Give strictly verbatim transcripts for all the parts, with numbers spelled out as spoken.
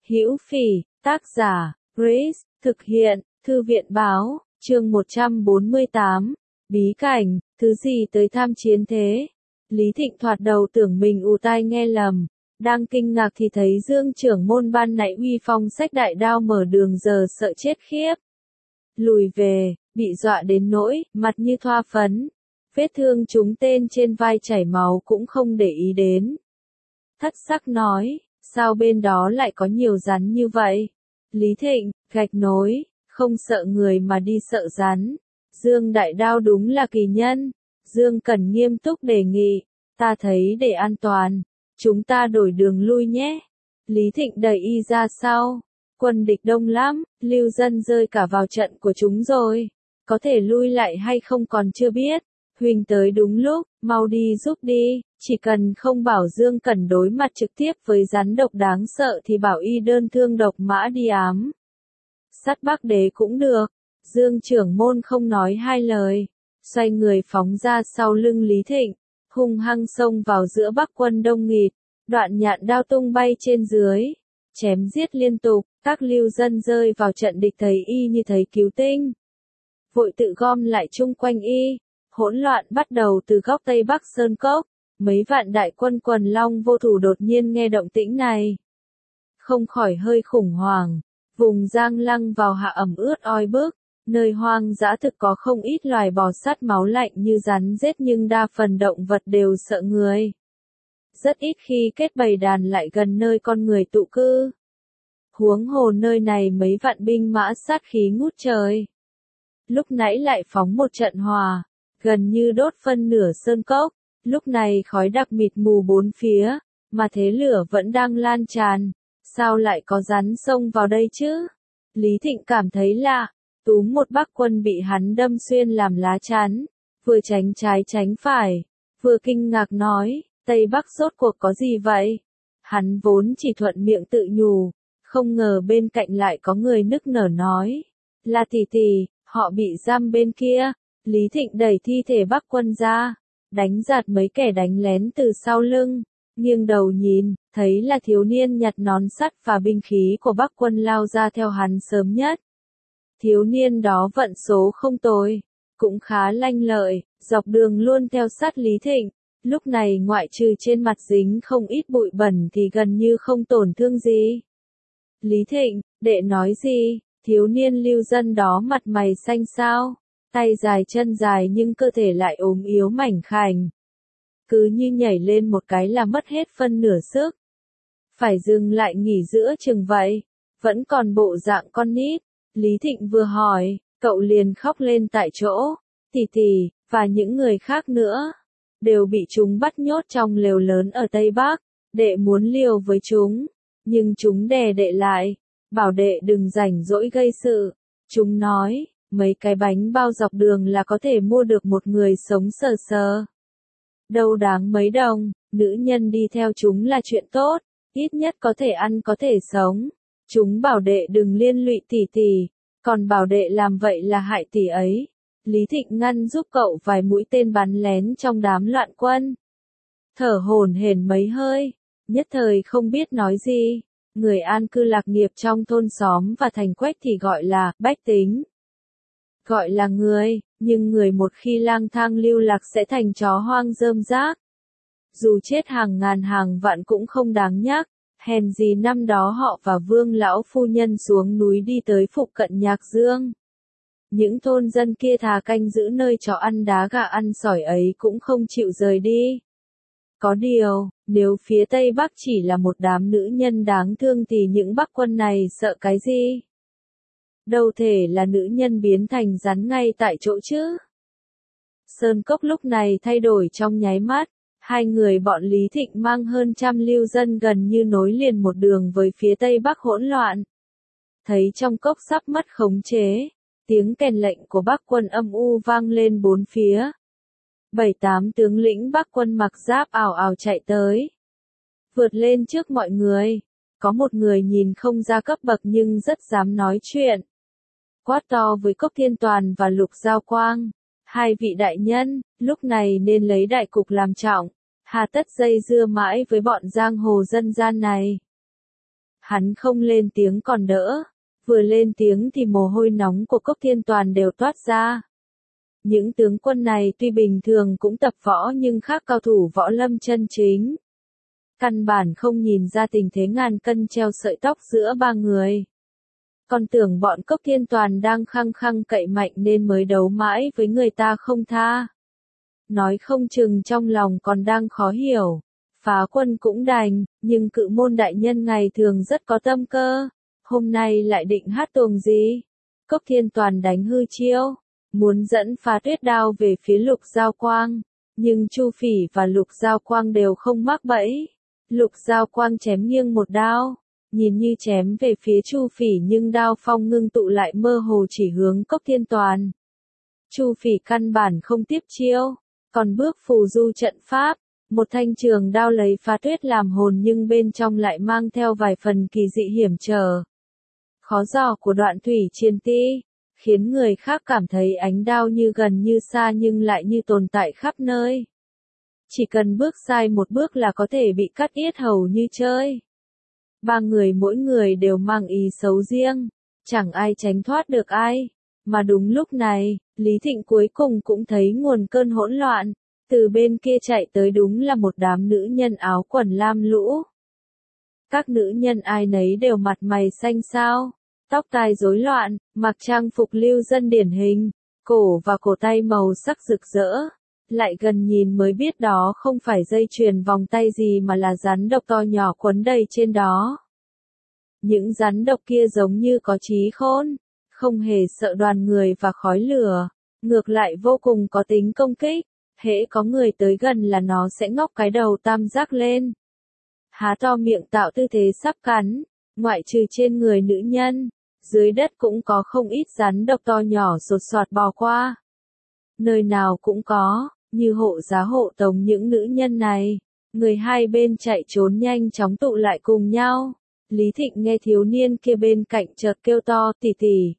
Hữu Phỉ, tác giả, Grace, thực hiện, Thư viện báo, chương một trăm bốn mươi tám, bí cảnh, thứ gì tới tham chiến thế? Lý Thịnh thoạt đầu tưởng mình ù tai nghe lầm, đang kinh ngạc thì thấy Dương trưởng môn ban nãy uy phong xách đại đao mở đường giờ sợ chết khiếp. Lùi về, bị dọa đến nỗi, mặt như thoa phấn. Vết thương trúng tên trên vai chảy máu cũng không để ý đến. Thất sắc nói, sao bên đó lại có nhiều rắn như vậy? Lý Thịnh, gạch nối, không sợ người mà đi sợ rắn. Dương đại đao đúng là kỳ nhân. Dương Cẩn nghiêm túc đề nghị, ta thấy để an toàn, chúng ta đổi đường lui nhé. Lý Thịnh đẩy y ra sau, quân địch đông lắm, lưu dân rơi cả vào trận của chúng rồi. Có thể lui lại hay không còn chưa biết. Huỳnh tới đúng lúc, mau đi giúp đi, chỉ cần không bảo Dương Cẩn đối mặt trực tiếp với rắn độc đáng sợ thì bảo y đơn thương độc mã đi ám. Sát Bắc Đế cũng được. Dương trưởng môn không nói hai lời, xoay người phóng ra sau lưng Lý Thịnh, hung hăng xông vào giữa Bắc quân đông nghịt, đoạn nhạn đao tung bay trên dưới, chém giết liên tục, các lưu dân rơi vào trận địch thấy y như thấy cứu tinh. Vội tự gom lại chung quanh y, hỗn loạn bắt đầu từ góc Tây Bắc Sơn Cốc, mấy vạn đại quân quần long vô thủ đột nhiên nghe động tĩnh này. Không khỏi hơi khủng hoảng, vùng Giang Lăng vào hạ ẩm ướt oi bức. Nơi hoang dã thực có không ít loài bò sát máu lạnh như rắn rết nhưng đa phần động vật đều sợ người. Rất ít khi kết bầy đàn lại gần nơi con người tụ cư. Huống hồ nơi này mấy vạn binh mã sát khí ngút trời. Lúc nãy lại phóng một trận hòa, gần như đốt phân nửa sơn cốc, lúc này khói đặc mịt mù bốn phía, mà thế lửa vẫn đang lan tràn. Sao lại có rắn xông vào đây chứ? Lý Thịnh cảm thấy lạ. Túm một Bắc quân bị hắn đâm xuyên làm lá chắn, vừa tránh trái tránh phải, vừa kinh ngạc nói, Tây Bắc rốt cuộc có gì vậy? Hắn vốn chỉ thuận miệng tự nhủ, không ngờ bên cạnh lại có người nức nở nói, là tỷ tỷ, họ bị giam bên kia. Lý Thịnh đẩy thi thể Bắc quân ra, đánh giạt mấy kẻ đánh lén từ sau lưng, nghiêng đầu nhìn, thấy là thiếu niên nhặt nón sắt và binh khí của Bắc quân lao ra theo hắn sớm nhất. Thiếu niên đó vận số không tồi, cũng khá lanh lợi, dọc đường luôn theo sát Lý Thịnh, lúc này ngoại trừ trên mặt dính không ít bụi bẩn thì gần như không tổn thương gì. Lý Thịnh, đệ nói gì? Thiếu niên lưu dân đó mặt mày xanh xao, tay dài chân dài nhưng cơ thể lại ốm yếu mảnh khảnh. Cứ như nhảy lên một cái là mất hết phân nửa sức. Phải dừng lại nghỉ giữa chừng vậy, vẫn còn bộ dạng con nít. Lý Thịnh vừa hỏi, cậu liền khóc lên tại chỗ, tỷ tỷ, và những người khác nữa, đều bị chúng bắt nhốt trong lều lớn ở Tây Bắc, đệ muốn liều với chúng, nhưng chúng đè đệ lại, bảo đệ đừng rảnh rỗi gây sự. Chúng nói, mấy cái bánh bao dọc đường là có thể mua được một người sống sờ sờ. Đâu đáng mấy đồng, nữ nhân đi theo chúng là chuyện tốt, ít nhất có thể ăn có thể sống. Chúng bảo đệ đừng liên lụy tỷ tỷ, còn bảo đệ làm vậy là hại tỷ ấy. Lý Thịnh ngăn giúp cậu vài mũi tên bắn lén trong đám loạn quân. Thở hổn hển mấy hơi, nhất thời không biết nói gì. Người an cư lạc nghiệp trong thôn xóm và thành quách thì gọi là bách tính. Gọi là người, nhưng người một khi lang thang lưu lạc sẽ thành chó hoang rơm rác. Dù chết hàng ngàn hàng vạn cũng không đáng nhắc. Hèn gì năm đó họ và Vương lão phu nhân xuống núi đi tới phụ cận Nhạc Dương. Những thôn dân kia thà canh giữ nơi chó ăn đá gà ăn sỏi ấy cũng không chịu rời đi. Có điều, nếu phía Tây Bắc chỉ là một đám nữ nhân đáng thương thì những Bắc quân này sợ cái gì? Đâu thể là nữ nhân biến thành rắn ngay tại chỗ chứ? Sơn Cốc lúc này thay đổi trong nháy mắt. Hai người bọn Lý Thịnh mang hơn trăm lưu dân gần như nối liền một đường với phía Tây Bắc hỗn loạn. Thấy trong cốc sắp mất khống chế, tiếng kèn lệnh của Bắc quân âm u vang lên bốn phía. Bảy tám tướng lĩnh Bắc quân mặc giáp ảo ảo chạy tới. Vượt lên trước mọi người, có một người nhìn không ra cấp bậc nhưng rất dám nói chuyện. Quát to với Cốc Thiên Toàn và Lục Giao Quang. Hai vị đại nhân, lúc này nên lấy đại cục làm trọng, hà tất dây dưa mãi với bọn giang hồ dân gian này. Hắn không lên tiếng còn đỡ, vừa lên tiếng thì mồ hôi nóng của Cốc Thiên Toàn đều toát ra. Những tướng quân này tuy bình thường cũng tập võ nhưng khác cao thủ võ lâm chân chính. Căn bản không nhìn ra tình thế ngàn cân treo sợi tóc giữa ba người. Còn tưởng bọn Cốc Thiên Toàn đang khăng khăng cậy mạnh nên mới đấu mãi với người ta không tha. Nói không chừng trong lòng còn đang khó hiểu. Phá quân cũng đành, nhưng Cự Môn đại nhân ngày thường rất có tâm cơ. Hôm nay lại định hát tuồng gì? Cốc Thiên Toàn đánh hư chiêu, muốn dẫn Phá Tuyết Đao về phía Lục Giao Quang. Nhưng Chu Phỉ và Lục Giao Quang đều không mắc bẫy. Lục Giao Quang chém nghiêng một đao, nhìn như chém về phía Chu Phỉ nhưng đao phong ngưng tụ lại mơ hồ chỉ hướng Cốc Thiên Toàn. Chu Phỉ căn bản không tiếp chiêu, còn bước phù du trận pháp, một thanh trường đao lấy Phá Tuyết làm hồn nhưng bên trong lại mang theo vài phần kỳ dị hiểm trở. Khó dò của Đoạn Thủy Triền Ti, khiến người khác cảm thấy ánh đao như gần như xa nhưng lại như tồn tại khắp nơi. Chỉ cần bước sai một bước là có thể bị cắt yết hầu như chơi. Ba người mỗi người đều mang ý xấu riêng, chẳng ai tránh thoát được ai. Mà đúng lúc này, Lý Thịnh cuối cùng cũng thấy nguồn cơn hỗn loạn. Từ bên kia chạy tới đúng là một đám nữ nhân áo quần lam lũ. Các nữ nhân ai nấy đều mặt mày xanh xao, tóc tai rối loạn, mặc trang phục lưu dân điển hình, cổ và cổ tay màu sắc rực rỡ. Lại gần nhìn mới biết đó không phải dây chuyền vòng tay gì mà là rắn độc to nhỏ quấn đầy trên đó. Những rắn độc kia giống như có trí khôn, không hề sợ đoàn người và khói lửa, ngược lại vô cùng có tính công kích. Hễ có người tới gần là nó sẽ ngóc cái đầu tam giác lên, há to miệng tạo tư thế sắp cắn. Ngoại trừ trên người nữ nhân, dưới đất cũng có không ít rắn độc to nhỏ sột soạt bò qua. Nơi nào cũng có, như hộ giá hộ tống những nữ nhân này. Người hai bên chạy trốn nhanh chóng tụ lại cùng nhau. Lý Thịnh nghe thiếu niên kia bên cạnh chợt kêu to tỉ tỉ.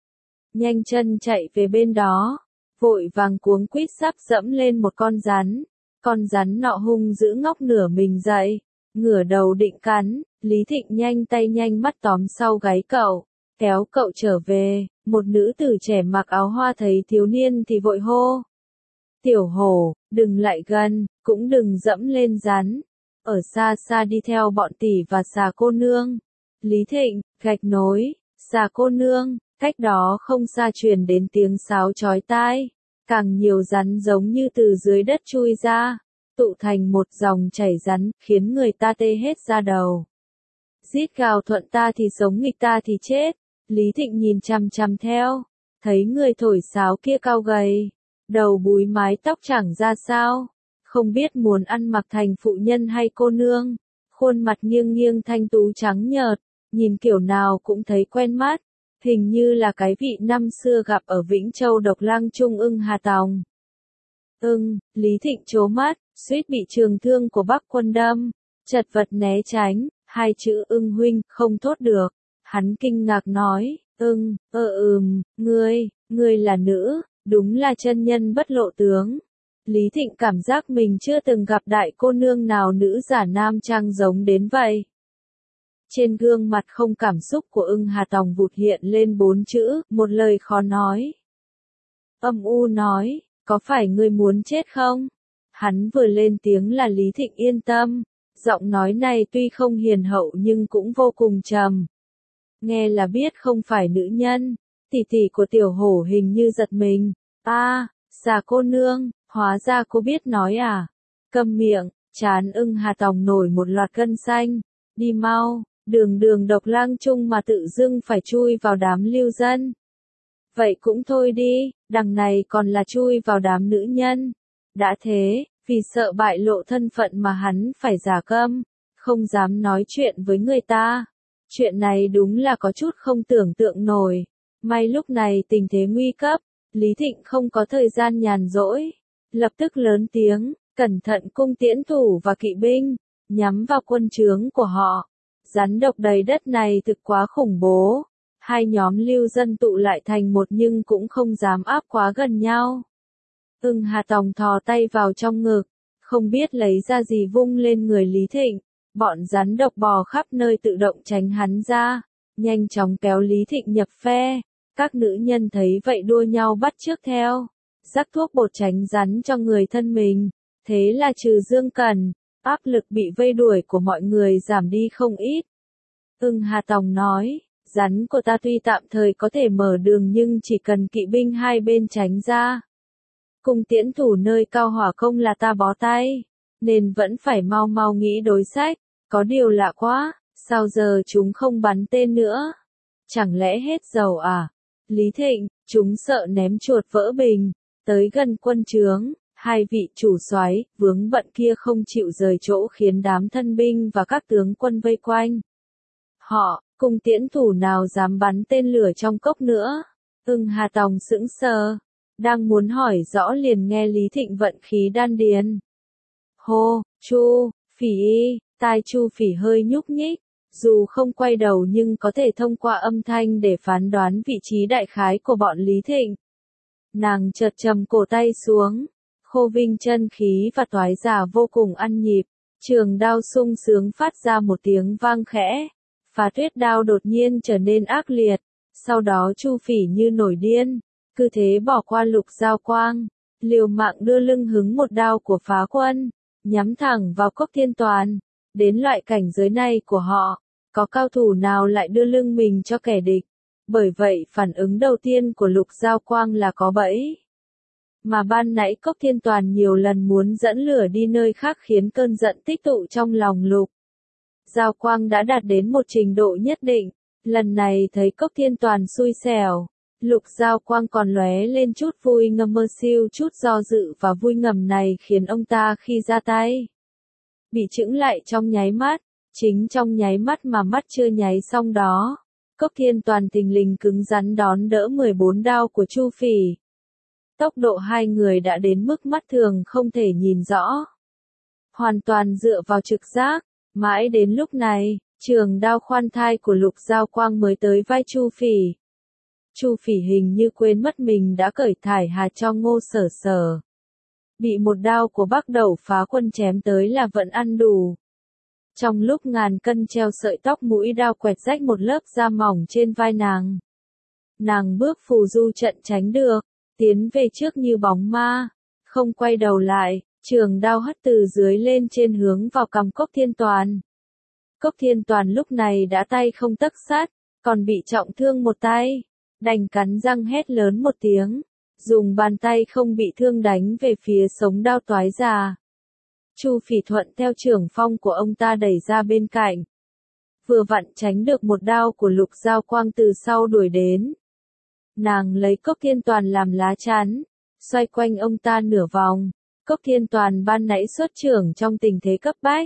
Nhanh chân chạy về bên đó, vội vàng cuống quýt sắp dẫm lên một con rắn. Con rắn nọ hung dữ ngóc nửa mình dậy, ngửa đầu định cắn. Lý Thịnh nhanh tay nhanh mắt tóm sau gáy cậu, kéo cậu trở về. Một nữ tử trẻ mặc áo hoa thấy thiếu niên thì vội hô. Tiểu hổ, đừng lại gần, cũng đừng dẫm lên rắn. Ở xa xa đi theo bọn tỷ và xà cô nương. Lý Thịnh, gạch nối, xà cô nương, cách đó không xa truyền đến tiếng sáo chói tai. Càng nhiều rắn giống như từ dưới đất chui ra, tụ thành một dòng chảy rắn, khiến người ta tê hết da đầu. Rít gào thuận ta thì sống nghịch ta thì chết. Lý Thịnh nhìn chằm chằm theo, thấy người thổi sáo kia cao gầy, đầu búi mái tóc chẳng ra sao, không biết muốn ăn mặc thành phụ nhân hay cô nương, khuôn mặt nghiêng nghiêng thanh tú trắng nhợt, nhìn kiểu nào cũng thấy quen mắt, hình như là cái vị năm xưa gặp ở Vĩnh Châu Độc Lang Trung Ưng Hà Tòng. Ưng, Lý Thịnh trố mắt, suýt bị trường thương của Bắc Quân đâm, chật vật né tránh, hai chữ Ưng huynh không thốt được. Hắn kinh ngạc nói, ưng, ơ ừm, ngươi, ngươi là nữ, đúng là chân nhân bất lộ tướng. Lý Thịnh cảm giác mình chưa từng gặp đại cô nương nào nữ giả nam trang giống đến vậy. Trên gương mặt không cảm xúc của Ưng Hà Tòng vụt hiện lên bốn chữ, một lời khó nói. Âm u nói, có phải ngươi muốn chết không? Hắn vừa lên tiếng là Lý Thịnh yên tâm, giọng nói này tuy không hiền hậu nhưng cũng vô cùng trầm. Nghe là biết không phải nữ nhân, tỷ tỷ của tiểu hổ hình như giật mình. A, à, xà cô nương, hóa ra cô biết nói à? Câm miệng, trán Ưng Hà Tòng nổi một loạt gân xanh. Đi mau, đường đường Độc Lang Trung mà tự dưng phải chui vào đám lưu dân. Vậy cũng thôi đi, đằng này còn là chui vào đám nữ nhân. Đã thế, vì sợ bại lộ thân phận mà hắn phải giả câm, không dám nói chuyện với người ta. Chuyện này đúng là có chút không tưởng tượng nổi. May lúc này tình thế nguy cấp, Lý Thịnh không có thời gian nhàn rỗi. Lập tức lớn tiếng, cẩn thận cung tiễn thủ và kỵ binh, nhắm vào quân trướng của họ. Rắn độc đầy đất này thực quá khủng bố. Hai nhóm lưu dân tụ lại thành một nhưng cũng không dám áp quá gần nhau. Ưng Hà Tòng thò tay vào trong ngực, không biết lấy ra gì vung lên người Lý Thịnh. Bọn rắn độc bò khắp nơi tự động tránh hắn ra, nhanh chóng kéo Lý Thịnh nhập phe. Các nữ nhân thấy vậy đua nhau bắt chước theo, rắc thuốc bột tránh rắn cho người thân mình. Thế là trừ Dương Cẩn, áp lực bị vây đuổi của mọi người giảm đi không ít. Ưng Hà Tòng nói, rắn của ta tuy tạm thời có thể mở đường nhưng chỉ cần kỵ binh hai bên tránh ra. Cung tiễn thủ nơi cao hỏa công là ta bó tay, nên vẫn phải mau mau nghĩ đối sách. Có điều lạ quá, sao giờ chúng không bắn tên nữa? Chẳng lẽ hết dầu à? Lý Thịnh, chúng sợ ném chuột vỡ bình. Tới gần quân trướng, hai vị chủ soái vướng bận kia không chịu rời chỗ khiến đám thân binh và các tướng quân vây quanh. Họ, cung tiễn thủ nào dám bắn tên lửa trong cốc nữa? Ưng Hà Tòng sững sờ, đang muốn hỏi rõ liền nghe Lý Thịnh vận khí đan điền. Hô, Chu, Phỉ y, tai Chu Phỉ hơi nhúc nhích, dù không quay đầu nhưng có thể thông qua âm thanh để phán đoán vị trí đại khái của bọn Lý Thịnh. Nàng chợt trầm cổ tay xuống, khô vinh chân khí và toái giả vô cùng ăn nhịp, trường đao sung sướng phát ra một tiếng vang khẽ. Phá tuyết đao đột nhiên trở nên ác liệt, sau đó Chu Phỉ như nổi điên, cứ thế bỏ qua Lục Giao Quang, liều mạng đưa lưng hứng một đao của phá quân, nhắm thẳng vào Cốc Thiên Toàn. Đến loại cảnh giới này của họ, có cao thủ nào lại đưa lưng mình cho kẻ địch? Bởi vậy phản ứng đầu tiên của Lục Giao Quang là có bẫy. Mà ban nãy Cốc Thiên Toàn nhiều lần muốn dẫn lửa đi nơi khác khiến cơn giận tích tụ trong lòng Lục Giao Quang đã đạt đến một trình độ nhất định. Lần này thấy Cốc Thiên Toàn xui xẻo, Lục Giao Quang còn lóe lên chút vui ngầm mơ siêu chút do dự và vui ngầm này khiến ông ta khi ra tay bị chững lại trong nháy mắt, chính trong nháy mắt mà mắt chưa nháy xong đó. Cốc Thiên Toàn thình lình cứng rắn đón đỡ mười bốn đao của Chu Phỉ. Tốc độ hai người đã đến mức mắt thường không thể nhìn rõ. Hoàn toàn dựa vào trực giác, mãi đến lúc này, trường đao khoan thai của Lục Giao Quang mới tới vai Chu Phỉ. Chu Phỉ hình như quên mất mình đã cởi thải hà cho Ngô Sở Sở. Bị một đao của Bắc Đẩu Phá Quân chém tới là vẫn ăn đủ. Trong lúc ngàn cân treo sợi tóc mũi đao quẹt rách một lớp da mỏng trên vai nàng. Nàng bước phù du trận tránh được, tiến về trước như bóng ma, không quay đầu lại, trường đao hất từ dưới lên trên hướng vào cằm Cốc Thiên Toàn. Cốc Thiên Toàn lúc này đã tay không tấc sắt, còn bị trọng thương một tay, đành cắn răng hét lớn một tiếng, dùng bàn tay không bị thương đánh về phía sống đao toái già. Chu Phỉ thuận theo trưởng phong của ông ta đẩy ra bên cạnh, vừa vặn tránh được một đao của Lục Giao Quang từ sau đuổi đến. Nàng lấy Cốc Thiên Toàn làm lá chắn, xoay quanh ông ta nửa vòng. Cốc Thiên Toàn ban nãy xuất trưởng trong tình thế cấp bách,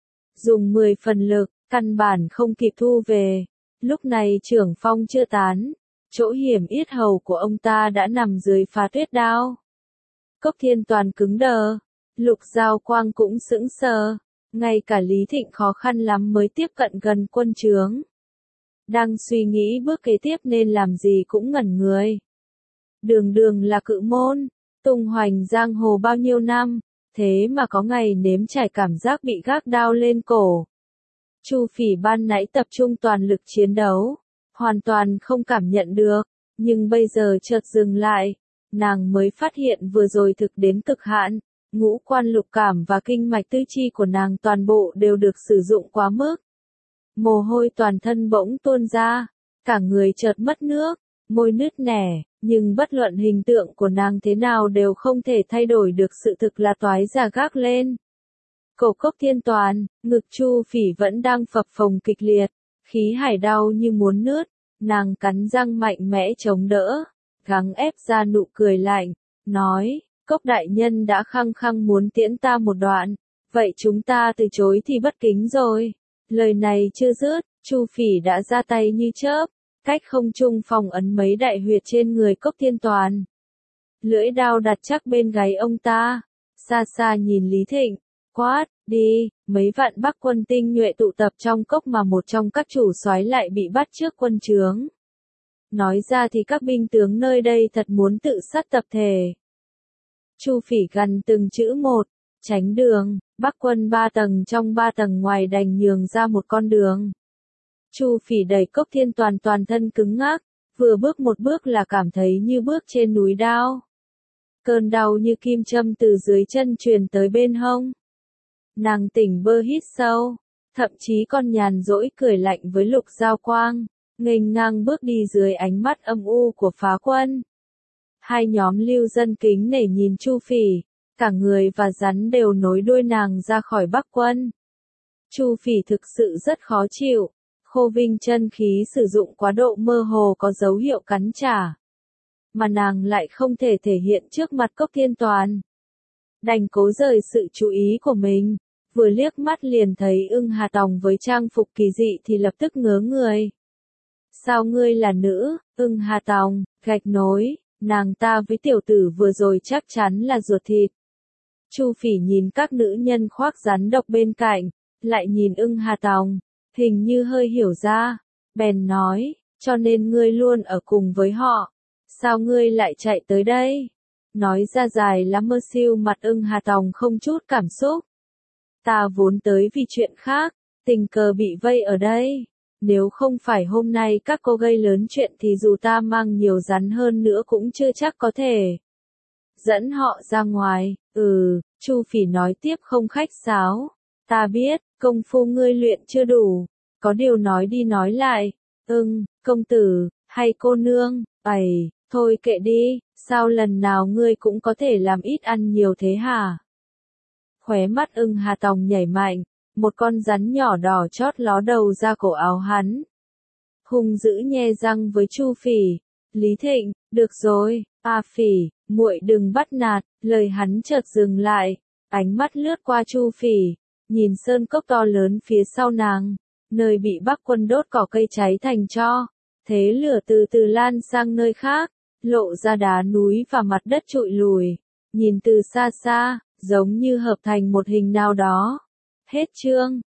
dùng mười phần lực, căn bản không kịp thu về. Lúc này trưởng phong chưa tán, chỗ hiểm yết hầu của ông ta đã nằm dưới phá tuyết đao. Cốc Thiên Toàn cứng đờ, Lục Giao Quang cũng sững sờ, ngay cả Lý Thịnh khó khăn lắm mới tiếp cận gần quân trướng. Đang suy nghĩ bước kế tiếp nên làm gì cũng ngẩn người. Đường đường là cự môn, tung hoành giang hồ bao nhiêu năm, thế mà có ngày nếm trải cảm giác bị gác đao lên cổ. Chu Phỉ ban nãy tập trung toàn lực chiến đấu, hoàn toàn không cảm nhận được, nhưng bây giờ chợt dừng lại, nàng mới phát hiện vừa rồi thực đến cực hạn, ngũ quan lục cảm và kinh mạch tư chi của nàng toàn bộ đều được sử dụng quá mức. Mồ hôi toàn thân bỗng tuôn ra, cả người chợt mất nước, môi nứt nẻ, nhưng bất luận hình tượng của nàng thế nào đều không thể thay đổi được sự thực là toái già gác lên. Cổ Cốc Thiên Toàn, ngực Chu Phỉ vẫn đang phập phồng kịch liệt, khí hải đau như muốn nứt, nàng cắn răng mạnh mẽ chống đỡ, gắng ép ra nụ cười lạnh, nói, Cốc đại nhân đã khăng khăng muốn tiễn ta một đoạn, vậy chúng ta từ chối thì bất kính rồi. Lời này chưa dứt, Chu Phỉ đã ra tay như chớp, cách không trung phòng ấn mấy đại huyệt trên người Cốc Thiên Toàn. Lưỡi đao đặt chắc bên gáy ông ta, xa xa nhìn Lý Thịnh, quát, đi, mấy vạn Bắc quân tinh nhuệ tụ tập trong cốc mà một trong các chủ soái lại bị bắt trước quân trướng. Nói ra thì các binh tướng nơi đây thật muốn tự sát tập thể. Chu Phỉ gằn từng chữ một, tránh đường, Bắc quân ba tầng trong ba tầng ngoài đành nhường ra một con đường. Chu Phỉ đẩy Cốc Thiên Toàn toàn thân cứng ngắc, vừa bước một bước là cảm thấy như bước trên núi đao. Cơn đau như kim châm từ dưới chân truyền tới bên hông. Nàng tỉnh bơ hít sâu, thậm chí còn nhàn rỗi cười lạnh với Lục Giao Quang, nghênh ngang bước đi dưới ánh mắt âm u của phá quân. Hai nhóm lưu dân kính nể nhìn Chu Phỉ, cả người và rắn đều nối đuôi nàng ra khỏi Bắc quân. Chu Phỉ thực sự rất khó chịu, Khô Vinh chân khí sử dụng quá độ mơ hồ có dấu hiệu cắn trả. Mà nàng lại không thể thể hiện trước mặt Cốc Thiên Toàn. Đành cố rời sự chú ý của mình, vừa liếc mắt liền thấy Ưng Hà Tòng với trang phục kỳ dị thì lập tức ngớ người. Sao ngươi là nữ, Ưng Hà Tòng, gạch nối, nàng ta với tiểu tử vừa rồi chắc chắn là ruột thịt. Chu Phỉ nhìn các nữ nhân khoác rắn độc bên cạnh, lại nhìn Ưng Hà Tòng, hình như hơi hiểu ra, bèn nói, cho nên ngươi luôn ở cùng với họ, sao ngươi lại chạy tới đây? Nói ra dài lắm mơ siêu mặt Ưng Hà Tòng không chút cảm xúc. Ta vốn tới vì chuyện khác, tình cờ bị vây ở đây. Nếu không phải hôm nay các cô gây lớn chuyện thì dù ta mang nhiều rắn hơn nữa cũng chưa chắc có thể dẫn họ ra ngoài. Ừ, Chu Phỉ nói tiếp không khách sáo. Ta biết, công phu ngươi luyện chưa đủ. Có điều nói đi nói lại. Ưng, công tử, hay cô nương, ầy, thôi kệ đi, sao lần nào ngươi cũng có thể làm ít ăn nhiều thế hả? Khóe mắt Ưng Hà Tòng nhảy mạnh, một con rắn nhỏ đỏ chót ló đầu ra cổ áo hắn. Hung dữ nhe răng với Chu Phỉ, Lý Thịnh, được rồi, A Phỉ, muội đừng bắt nạt, lời hắn chợt dừng lại, ánh mắt lướt qua Chu Phỉ, nhìn sơn cốc to lớn phía sau nàng, nơi bị Bắc quân đốt cỏ cây cháy thành tro, thế lửa từ từ lan sang nơi khác, lộ ra đá núi và mặt đất trụi lùi, nhìn từ xa xa, giống như hợp thành một hình nào đó. Hết chương.